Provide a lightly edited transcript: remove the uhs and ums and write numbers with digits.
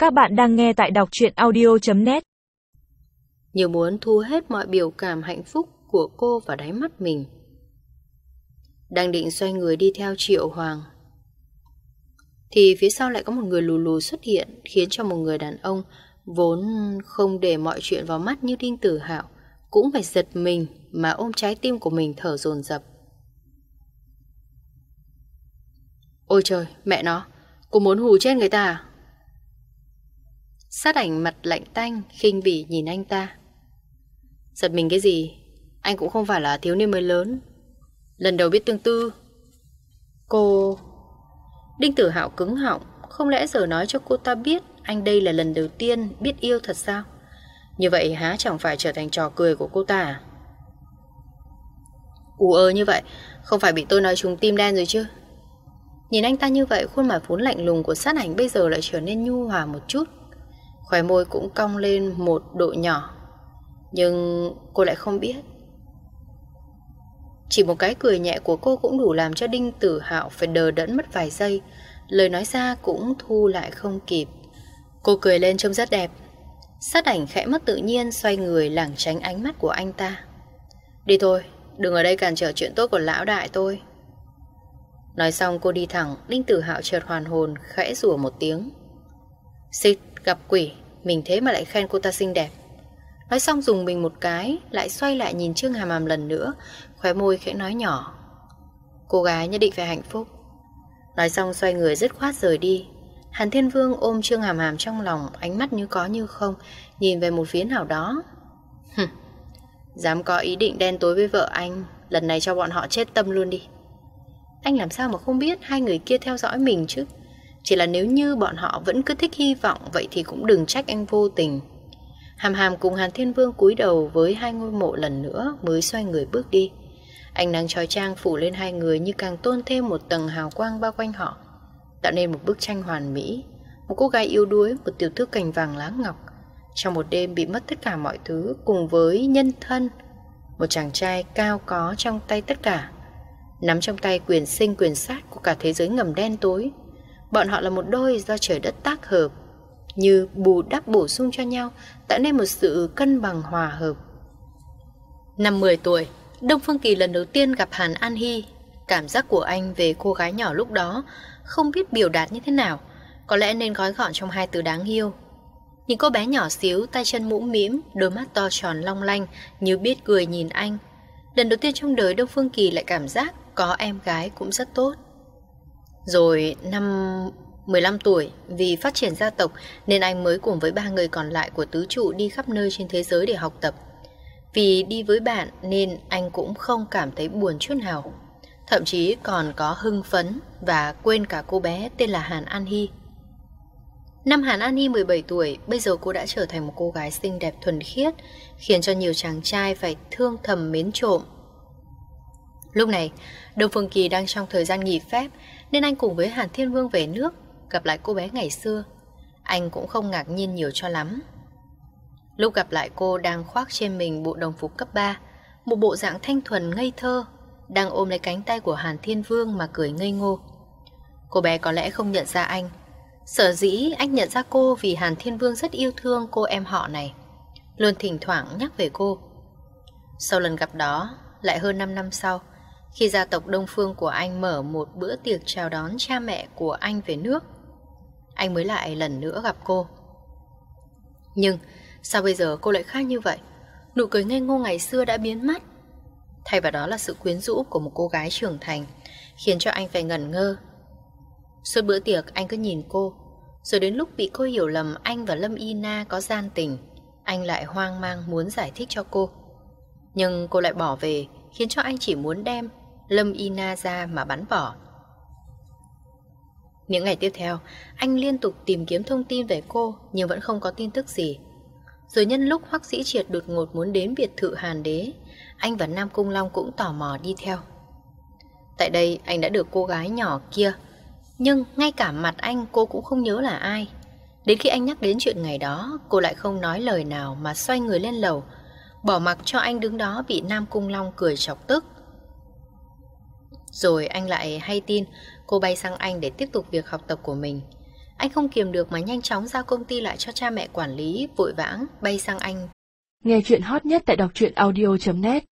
Các bạn đang nghe tại đọc truyện audio.net. Như muốn thu hết mọi biểu cảm hạnh phúc của cô vào đáy mắt mình. Đang định xoay người đi theo Triệu Hoàng thì phía sau lại có một người lù lù xuất hiện, khiến cho một người đàn ông vốn không để mọi chuyện vào mắt như Đinh Tử Hạo cũng phải giật mình mà ôm trái tim của mình thở dồn dập. Ôi trời, mẹ nó, cô muốn hù chết người ta à? Sát Ảnh mặt lạnh tanh, khinh bỉ nhìn anh ta. Giật mình cái gì? Anh cũng không phải là thiếu niên mới lớn, lần đầu biết tương tư. Cô... Đinh Tử Hạo cứng họng. Không lẽ giờ nói cho cô ta biết anh đây là lần đầu tiên biết yêu thật sao? Như vậy há chẳng phải trở thành trò cười của cô ta à? Như vậy không phải bị tôi nói trúng tim đen rồi chứ? Nhìn anh ta như vậy, khuôn mặt vốn lạnh lùng của Sát Ảnh bây giờ lại trở nên nhu hòa một chút. Khóe môi cũng cong lên một độ nhỏ. Nhưng cô lại không biết. Chỉ một cái cười nhẹ của cô cũng đủ làm cho Đinh Tử Hạo phải đờ đẫn mất vài giây. Lời nói ra cũng thu lại không kịp. Cô cười lên trông rất đẹp. Sát Ảnh khẽ mất tự nhiên, xoay người lảng tránh ánh mắt của anh ta. Đi thôi, đừng ở đây cản trở chuyện tốt của lão đại tôi. Nói xong cô đi thẳng. Đinh Tử Hạo chợt hoàn hồn, khẽ rủa một tiếng. Xịt, gặp quỷ, mình thế mà lại khen cô ta xinh đẹp. Nói xong dùng mình một cái, lại xoay lại nhìn Trương Hàm Hàm lần nữa, khóe môi khẽ nói nhỏ. Cô gái nhất định phải hạnh phúc. Nói xong xoay người dứt khoát rời đi. Hàn Thiên Vương ôm Trương Hàm Hàm trong lòng, ánh mắt như có như không, nhìn về một phía nào đó. Dám có ý định đen tối với vợ anh, lần này cho bọn họ chết tâm luôn đi. Anh làm sao mà không biết hai người kia theo dõi mình chứ? Chỉ là nếu như bọn họ vẫn cứ thích hy vọng, vậy thì cũng đừng trách anh vô tình. Hàm Hàm cùng Hàn Thiên Vương cúi đầu với hai ngôi mộ lần nữa mới xoay người bước đi. Ánh nắng chói chang phủ lên hai người như càng tôn thêm một tầng hào quang bao quanh họ, tạo nên một bức tranh hoàn mỹ. Một cô gái yếu đuối, một tiểu thư cành vàng lá ngọc, trong một đêm bị mất tất cả mọi thứ, cùng với nhân thân một chàng trai cao có trong tay tất cả, nắm trong tay quyền sinh quyền sát của cả thế giới ngầm đen tối. Bọn họ là một đôi do trời đất tác hợp, như bù đắp bổ sung cho nhau, tạo nên một sự cân bằng hòa hợp. Năm 10 tuổi, Đông Phương Kỳ lần đầu tiên gặp Hàn An Hy. Cảm giác của anh về cô gái nhỏ lúc đó không biết biểu đạt như thế nào, có lẽ nên gói gọn trong hai từ đáng yêu. Nhìn cô bé nhỏ xíu, tay chân mũm mĩm, đôi mắt to tròn long lanh như biết cười nhìn anh. Lần đầu tiên trong đời Đông Phương Kỳ lại cảm giác có em gái cũng rất tốt. Rồi năm 15 tuổi, vì phát triển gia tộc nên anh mới cùng với 3 người còn lại của tứ trụ đi khắp nơi trên thế giới để học tập. Vì đi với bạn nên anh cũng không cảm thấy buồn chút nào, thậm chí còn có hưng phấn và quên cả cô bé tên là Hàn An Hy. Năm Hàn An Hy 17 tuổi, bây giờ cô đã trở thành một cô gái xinh đẹp thuần khiết, khiến cho nhiều chàng trai phải thương thầm mến trộm. Lúc này, Đông Phương Kỳ đang trong thời gian nghỉ phép nên anh cùng với Hàn Thiên Vương về nước, gặp lại cô bé ngày xưa. Anh cũng không ngạc nhiên nhiều cho lắm. Lúc gặp lại cô đang khoác trên mình bộ đồng phục cấp 3, một bộ dạng thanh thuần ngây thơ, đang ôm lấy cánh tay của Hàn Thiên Vương mà cười ngây ngô. Cô bé có lẽ không nhận ra anh. Sở dĩ anh nhận ra cô vì Hàn Thiên Vương rất yêu thương cô em họ này, luôn thỉnh thoảng nhắc về cô. Sau lần gặp đó, lại hơn 5 năm sau, khi gia tộc Đông Phương của anh mở một bữa tiệc chào đón cha mẹ của anh về nước, anh mới lại lần nữa gặp cô. Nhưng sao bây giờ cô lại khác như vậy? Nụ cười ngây ngô ngày xưa đã biến mất, thay vào đó là sự quyến rũ của một cô gái trưởng thành, khiến cho anh phải ngẩn ngơ. Suốt bữa tiệc anh cứ nhìn cô, rồi đến lúc bị cô hiểu lầm anh và Lâm Y Na có gian tình, anh lại hoang mang muốn giải thích cho cô. Nhưng cô lại bỏ về, khiến cho anh chỉ muốn đem Lâm Y Na ra mà bắn bỏ. Những ngày tiếp theo, anh liên tục tìm kiếm thông tin về cô, nhưng vẫn không có tin tức gì. Rồi nhân lúc Hoắc Dĩ Triệt đột ngột muốn đến biệt thự Hàn Đế, anh và Nam Cung Long cũng tò mò đi theo. Tại đây anh đã được cô gái nhỏ kia, nhưng ngay cả mặt anh cô cũng không nhớ là ai. Đến khi anh nhắc đến chuyện ngày đó, cô lại không nói lời nào mà xoay người lên lầu, bỏ mặc cho anh đứng đó bị Nam Cung Long cười chọc tức. Rồi anh lại hay tin cô bay sang Anh để tiếp tục việc học tập của mình. Anh không kiềm được mà nhanh chóng giao công ty lại cho cha mẹ quản lý, vội vã bay sang Anh. Nghe chuyện hot nhất tại đọc truyện audio.net